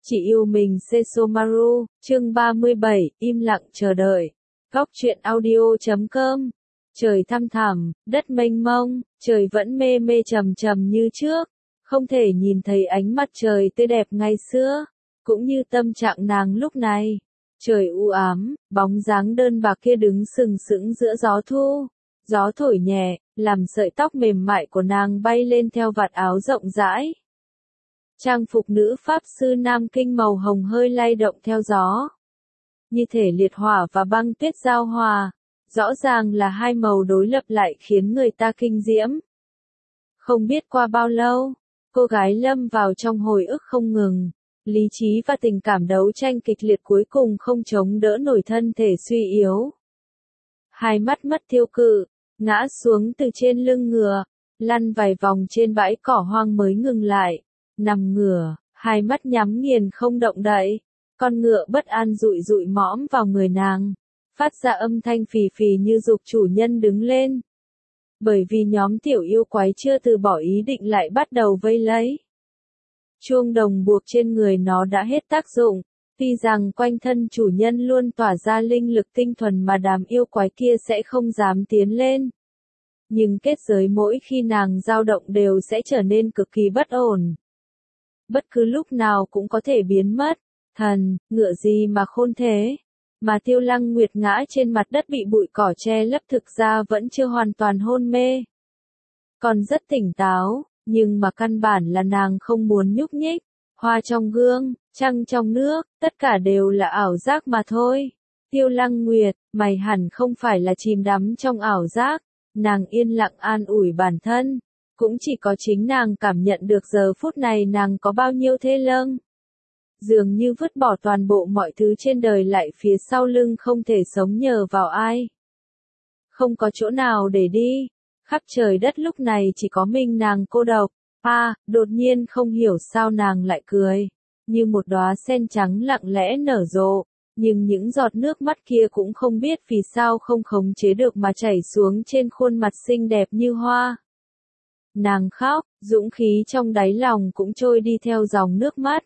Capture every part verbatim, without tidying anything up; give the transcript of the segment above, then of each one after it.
Chỉ yêu mình Sesomaru, chương ba mươi bảy, im lặng chờ đợi. Góc truyện audio chấm com. Trời thăm thẳm, đất mênh mông, trời vẫn mê mê trầm trầm như trước, không thể nhìn thấy ánh mặt trời tươi đẹp ngày xưa, cũng như tâm trạng nàng lúc này. Trời u ám, bóng dáng đơn bạc kia đứng sừng sững giữa gió thu. Gió thổi nhẹ, làm sợi tóc mềm mại của nàng bay lên theo vạt áo rộng rãi. Trang phục nữ pháp sư Nam Kinh màu hồng hơi lay động theo gió. Như thể liệt hỏa và băng tuyết giao hòa, rõ ràng là hai màu đối lập lại khiến người ta kinh diễm. Không biết qua bao lâu, cô gái lâm vào trong hồi ức không ngừng, lý trí và tình cảm đấu tranh kịch liệt cuối cùng không chống đỡ nổi thân thể suy yếu. Hai mắt mất tiêu cự, ngã xuống từ trên lưng ngựa, lăn vài vòng trên bãi cỏ hoang mới ngừng lại. Nằm ngửa, hai mắt nhắm nghiền không động đậy, con ngựa bất an dụi dụi mõm vào người nàng, phát ra âm thanh phì phì như giục chủ nhân đứng lên. Bởi vì nhóm tiểu yêu quái chưa từ bỏ ý định lại bắt đầu vây lấy. Chuông đồng buộc trên người nó đã hết tác dụng, tuy rằng quanh thân chủ nhân luôn tỏa ra linh lực tinh thuần mà đám yêu quái kia sẽ không dám tiến lên. Nhưng kết giới mỗi khi nàng dao động đều sẽ trở nên cực kỳ bất ổn. Bất cứ lúc nào cũng có thể biến mất. Thần, ngựa gì mà khôn thế? Mà Tiêu Lăng Nguyệt ngã trên mặt đất bị bụi cỏ che lấp, thực ra vẫn chưa hoàn toàn hôn mê. Còn rất tỉnh táo, nhưng mà căn bản là nàng không muốn nhúc nhích. Hoa trong gương, trăng trong nước, tất cả đều là ảo giác mà thôi. Tiêu Lăng Nguyệt, mày hẳn không phải là chìm đắm trong ảo giác. Nàng yên lặng an ủi bản thân. Cũng chỉ có chính nàng cảm nhận được giờ phút này nàng có bao nhiêu thê lương. Dường như vứt bỏ toàn bộ mọi thứ trên đời lại phía sau lưng, không thể sống nhờ vào ai. Không có chỗ nào để đi. Khắp trời đất lúc này chỉ có mình nàng cô độc. À, đột nhiên không hiểu sao nàng lại cười. Như một đóa sen trắng lặng lẽ nở rộ. Nhưng những giọt nước mắt kia cũng không biết vì sao không khống chế được mà chảy xuống trên khuôn mặt xinh đẹp như hoa. Nàng khóc, dũng khí trong đáy lòng cũng trôi đi theo dòng nước mắt.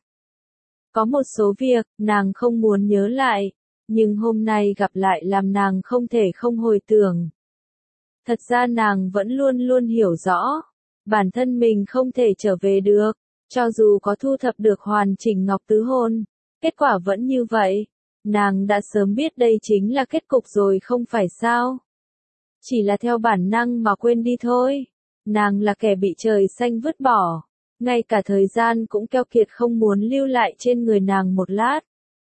Có một số việc, nàng không muốn nhớ lại, nhưng hôm nay gặp lại làm nàng không thể không hồi tưởng. Thật ra nàng vẫn luôn luôn hiểu rõ, bản thân mình không thể trở về được, cho dù có thu thập được hoàn chỉnh ngọc tứ hôn, kết quả vẫn như vậy. Nàng đã sớm biết đây chính là kết cục rồi không phải sao? Chỉ là theo bản năng mà quên đi thôi. Nàng là kẻ bị trời xanh vứt bỏ, ngay cả thời gian cũng keo kiệt không muốn lưu lại trên người nàng một lát.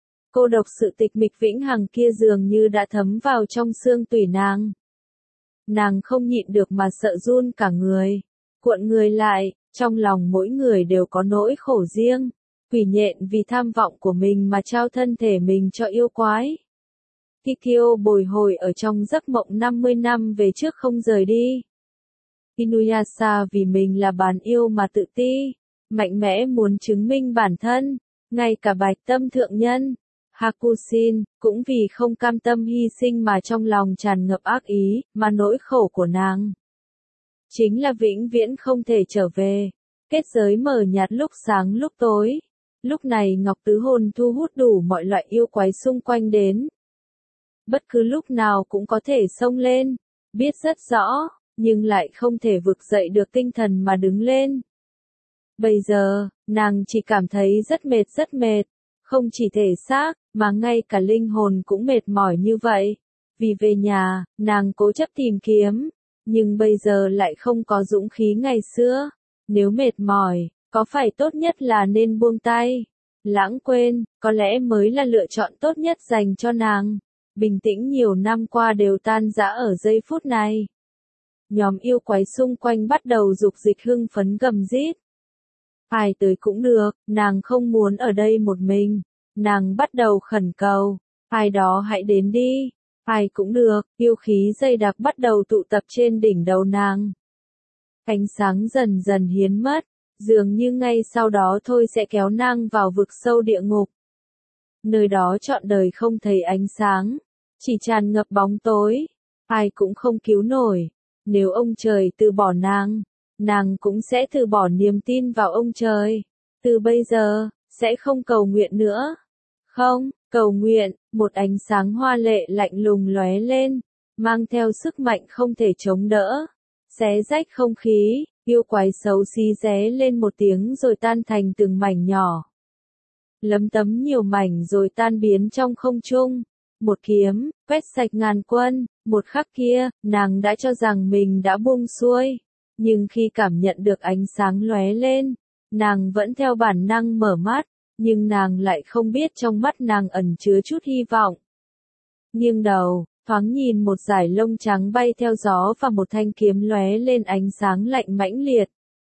Cô độc sự tịch mịch vĩnh hằng kia dường như đã thấm vào trong xương tủy nàng. Nàng không nhịn được mà sợ run cả người, cuộn người lại, trong lòng mỗi người đều có nỗi khổ riêng. Quỷ nhện vì tham vọng của mình mà trao thân thể mình cho yêu quái. Kikyo bồi hồi ở trong giấc mộng năm mươi năm về trước không rời đi. Inuyasha vì mình là bán yêu mà tự ti, mạnh mẽ muốn chứng minh bản thân, ngay cả Bạch Tâm thượng nhân, Hakushin, cũng vì không cam tâm hy sinh mà trong lòng tràn ngập ác ý, mà nỗi khổ của nàng chính là vĩnh viễn không thể trở về. Kết giới mờ nhạt lúc sáng lúc tối, lúc này ngọc tứ hôn thu hút đủ mọi loại yêu quái xung quanh đến. Bất cứ lúc nào cũng có thể xông lên, biết rất rõ, nhưng lại không thể vực dậy được tinh thần mà đứng lên. Bây giờ, nàng chỉ cảm thấy rất mệt rất mệt, không chỉ thể xác, mà ngay cả linh hồn cũng mệt mỏi như vậy. Vì về nhà, nàng cố chấp tìm kiếm, nhưng bây giờ lại không có dũng khí ngày xưa. Nếu mệt mỏi, có phải tốt nhất là nên buông tay, lãng quên, có lẽ mới là lựa chọn tốt nhất dành cho nàng. Bình tĩnh nhiều năm qua đều tan rã ở giây phút này. Nhóm yêu quái xung quanh bắt đầu dục dịch hưng phấn gầm rít. Ai tới cũng được, nàng không muốn ở đây một mình. Nàng bắt đầu khẩn cầu, ai đó hãy đến đi, ai cũng được. Yêu khí dày đặc bắt đầu tụ tập trên đỉnh đầu nàng. Ánh sáng dần dần hiến mất, dường như ngay sau đó thôi sẽ kéo nàng vào vực sâu địa ngục. Nơi đó trọn đời không thấy ánh sáng, chỉ tràn ngập bóng tối, ai cũng không cứu nổi. Nếu ông trời từ bỏ nàng, nàng cũng sẽ từ bỏ niềm tin vào ông trời. Từ bây giờ, sẽ không cầu nguyện nữa. Không, cầu nguyện, một ánh sáng hoa lệ lạnh lùng lóe lên, mang theo sức mạnh không thể chống đỡ, xé rách không khí, yêu quái xấu xí ré lên một tiếng rồi tan thành từng mảnh nhỏ. Lấm tấm nhiều mảnh rồi tan biến trong không trung. Một kiếm, quét sạch ngàn quân, một khắc kia, nàng đã cho rằng mình đã buông xuôi. Nhưng khi cảm nhận được ánh sáng lóe lên, nàng vẫn theo bản năng mở mắt, nhưng nàng lại không biết trong mắt nàng ẩn chứa chút hy vọng. Nghiêng đầu, thoáng nhìn một dải lông trắng bay theo gió và một thanh kiếm lóe lên ánh sáng lạnh mãnh liệt.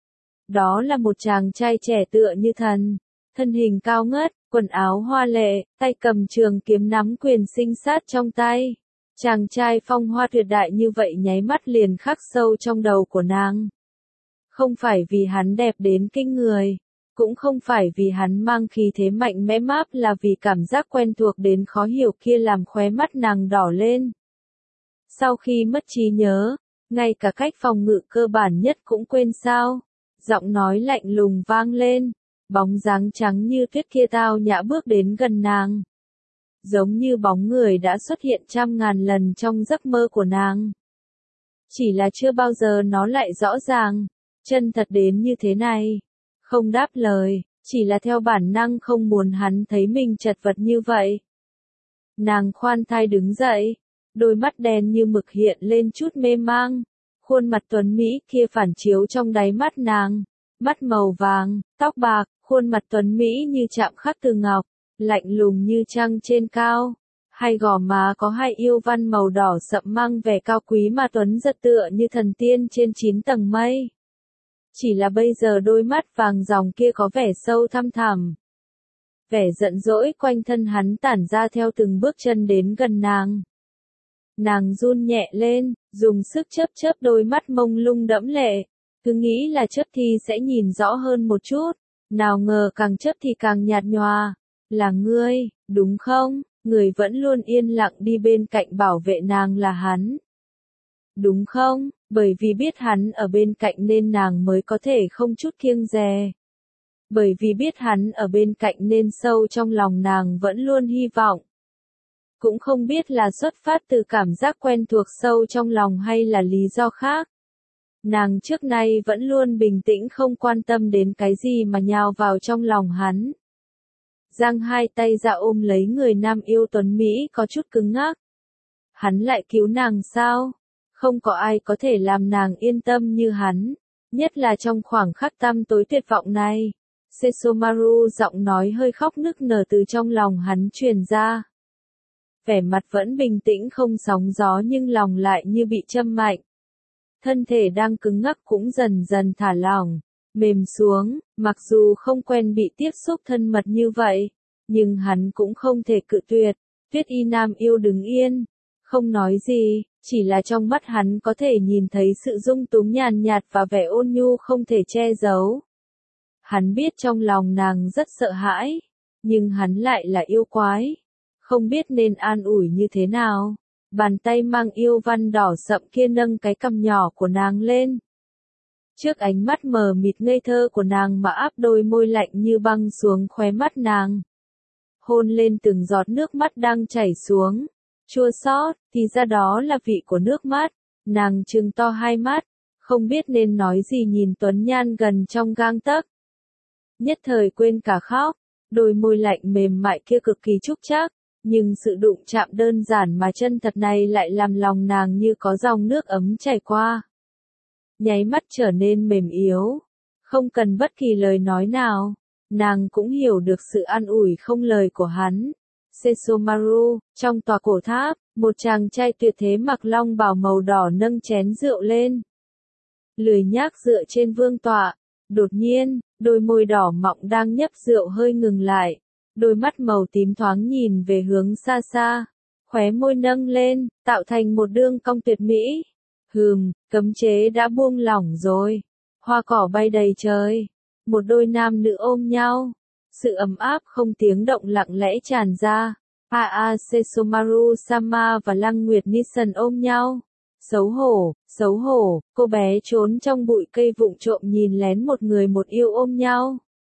Đó là một chàng trai trẻ tựa như thần, thân hình cao ngất, quần áo hoa lệ, tay cầm trường kiếm nắm quyền sinh sát trong tay. Chàng trai phong hoa tuyệt đại như vậy nháy mắt liền khắc sâu trong đầu của nàng. Không phải vì hắn đẹp đến kinh người, cũng không phải vì hắn mang khí thế mạnh mẽ máp, là vì cảm giác quen thuộc đến khó hiểu kia làm khóe mắt nàng đỏ lên. Sau khi mất trí nhớ, ngay cả cách phòng ngự cơ bản nhất cũng quên sao? Giọng nói lạnh lùng vang lên, bóng dáng trắng như tuyết kia tao nhã bước đến gần nàng. Giống như bóng người đã xuất hiện trăm ngàn lần trong giấc mơ của nàng. Chỉ là chưa bao giờ nó lại rõ ràng, chân thật đến như thế này. Không đáp lời, chỉ là theo bản năng không muốn hắn thấy mình chật vật như vậy. Nàng khoan thai đứng dậy, đôi mắt đen như mực hiện lên chút mê mang. Khuôn mặt tuấn Mỹ kia phản chiếu trong đáy mắt nàng, mắt màu vàng, tóc bạc, khuôn mặt tuấn Mỹ như chạm khắc từ ngọc, lạnh lùng như trăng trên cao. Hai gò má có hai yêu văn màu đỏ sậm mang vẻ cao quý mà tuấn giật tựa như thần tiên trên chín tầng mây. Chỉ là bây giờ đôi mắt vàng ròng kia có vẻ sâu thăm thẳm. Vẻ giận dỗi quanh thân hắn tản ra theo từng bước chân đến gần nàng. Nàng run nhẹ lên, dùng sức chớp chớp đôi mắt mông lung đẫm lệ. Cứ nghĩ là chớp thì sẽ nhìn rõ hơn một chút. Nào ngờ càng chớp thì càng nhạt nhòa. Là ngươi, đúng không? Người vẫn luôn yên lặng đi bên cạnh bảo vệ nàng là hắn. Đúng không? Bởi vì biết hắn ở bên cạnh nên nàng mới có thể không chút kiêng dè. Bởi vì biết hắn ở bên cạnh nên sâu trong lòng nàng vẫn luôn hy vọng. Cũng không biết là xuất phát từ cảm giác quen thuộc sâu trong lòng hay là lý do khác. Nàng trước nay vẫn luôn bình tĩnh không quan tâm đến cái gì mà nhào vào trong lòng hắn. Giang hai tay ra ôm lấy người nam yêu tuấn Mỹ có chút cứng ngắc. Hắn lại cứu nàng sao? Không có ai có thể làm nàng yên tâm như hắn, nhất là trong khoảng khắc tăm tối tuyệt vọng này. Sesomaru giọng nói hơi khóc nức nở từ trong lòng hắn truyền ra. Vẻ mặt vẫn bình tĩnh không sóng gió nhưng lòng lại như bị châm mạnh. Thân thể đang cứng ngắc cũng dần dần thả lỏng, mềm xuống, mặc dù không quen bị tiếp xúc thân mật như vậy, nhưng hắn cũng không thể cự tuyệt. Tuyết Y Nam yêu đứng yên, không nói gì, chỉ là trong mắt hắn có thể nhìn thấy sự dung túng nhàn nhạt và vẻ ôn nhu không thể che giấu. Hắn biết trong lòng nàng rất sợ hãi, nhưng hắn lại là yêu quái, không biết nên an ủi như thế nào. Bàn tay mang yêu văn đỏ sậm kia nâng cái cằm nhỏ của nàng lên. Trước ánh mắt mờ mịt ngây thơ của nàng mà áp đôi môi lạnh như băng xuống khóe mắt nàng. Hôn lên từng giọt nước mắt đang chảy xuống. Chua xót, thì ra đó là vị của nước mắt. Nàng trừng to hai mắt, không biết nên nói gì nhìn Tuấn Nhan gần trong gang tấc. Nhất thời quên cả khóc, đôi môi lạnh mềm mại kia cực kỳ trúc trác, nhưng sự đụng chạm đơn giản mà chân thật này lại làm lòng nàng như có dòng nước ấm chảy qua. Nháy mắt trở nên mềm yếu, không cần bất kỳ lời nói nào, nàng cũng hiểu được sự an ủi không lời của hắn. Sesomaru, trong tòa cổ tháp, một chàng trai tuyệt thế mặc long bào màu đỏ nâng chén rượu lên. Lười nhác dựa trên vương tọa, đột nhiên, đôi môi đỏ mọng đang nhấp rượu hơi ngừng lại, đôi mắt màu tím thoáng nhìn về hướng xa xa, khóe môi nâng lên, tạo thành một đường cong tuyệt mỹ. Hừm, cấm chế đã buông lỏng rồi, hoa cỏ bay đầy trời, một đôi nam nữ ôm nhau. Sự ấm áp không tiếng động lặng lẽ tràn ra. A A Sesomaru Sama và Lăng Nguyệt Nissen ôm nhau. Xấu hổ, xấu hổ, cô bé trốn trong bụi cây vụng trộm nhìn lén một người một yêu ôm nhau.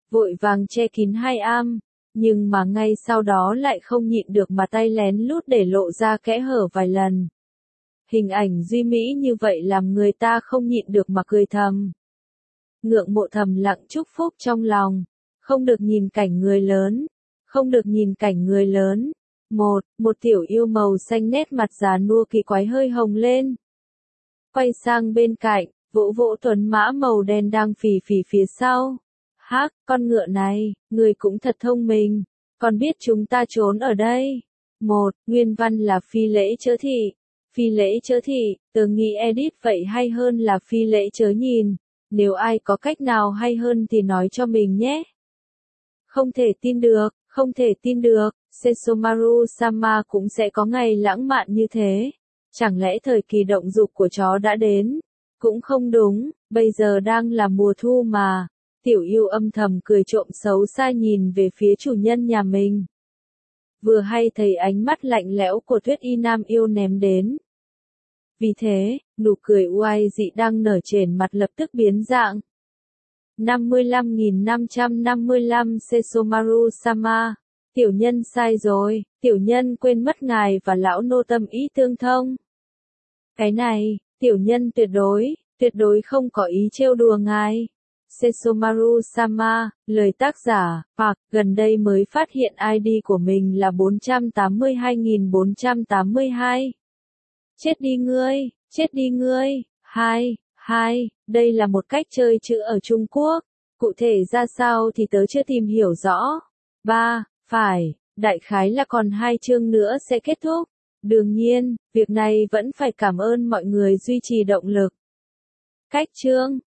vội vàng che kín hai am, nhưng mà ngay sau đó lại không nhịn được mà tay lén lút để lộ ra kẽ hở vài lần. Hình ảnh duy mỹ như vậy làm người ta không nhịn được mà cười thầm. Ngưỡng mộ thầm lặng chúc phúc trong lòng, không được nhìn cảnh người lớn, không được nhìn cảnh người lớn. Một, một tiểu yêu màu xanh nét mặt già nua kỳ quái hơi hồng lên. Quay sang bên cạnh, vỗ vỗ tuấn mã màu đen đang phì phì phía sau. Hắc, con ngựa này, người cũng thật thông minh, còn biết chúng ta trốn ở đây. Một, nguyên văn là phi lễ chớ thị. Phi lễ chớ thị, tớ nghĩ edit vậy hay hơn là phi lễ chớ nhìn. Nếu ai có cách nào hay hơn thì nói cho mình nhé. Không thể tin được, không thể tin được, Sesomaru Sama cũng sẽ có ngày lãng mạn như thế. Chẳng lẽ thời kỳ động dục của chó đã đến? Cũng không đúng, bây giờ đang là mùa thu mà. Tiểu yêu âm thầm cười trộm xấu xa nhìn về phía chủ nhân nhà mình. Vừa hay thấy ánh mắt lạnh lẽo của Tuyết Y Nam yêu ném đến. Vì thế, nụ cười oai dị đang nở trên mặt lập tức biến dạng. năm mươi lăm nghìn năm trăm năm mươi lăm Sesomaru Sama. Tiểu nhân sai rồi, tiểu nhân quên mất ngài và lão nô tâm ý tương thông. Cái này, tiểu nhân tuyệt đối, tuyệt đối không có ý trêu đùa ngài. Sesomaru Sama, lời tác giả, hoặc, gần đây mới phát hiện i đê của mình là bốn trăm tám mươi hai nghìn bốn trăm tám mươi hai. Chết đi ngươi, chết đi ngươi. Hai, hai, đây là một cách chơi chữ ở Trung Quốc. Cụ thể ra sao thì tớ chưa tìm hiểu rõ. Ba, phải, đại khái là còn hai chương nữa sẽ kết thúc. Đương nhiên, việc này vẫn phải cảm ơn mọi người duy trì động lực. Cách chương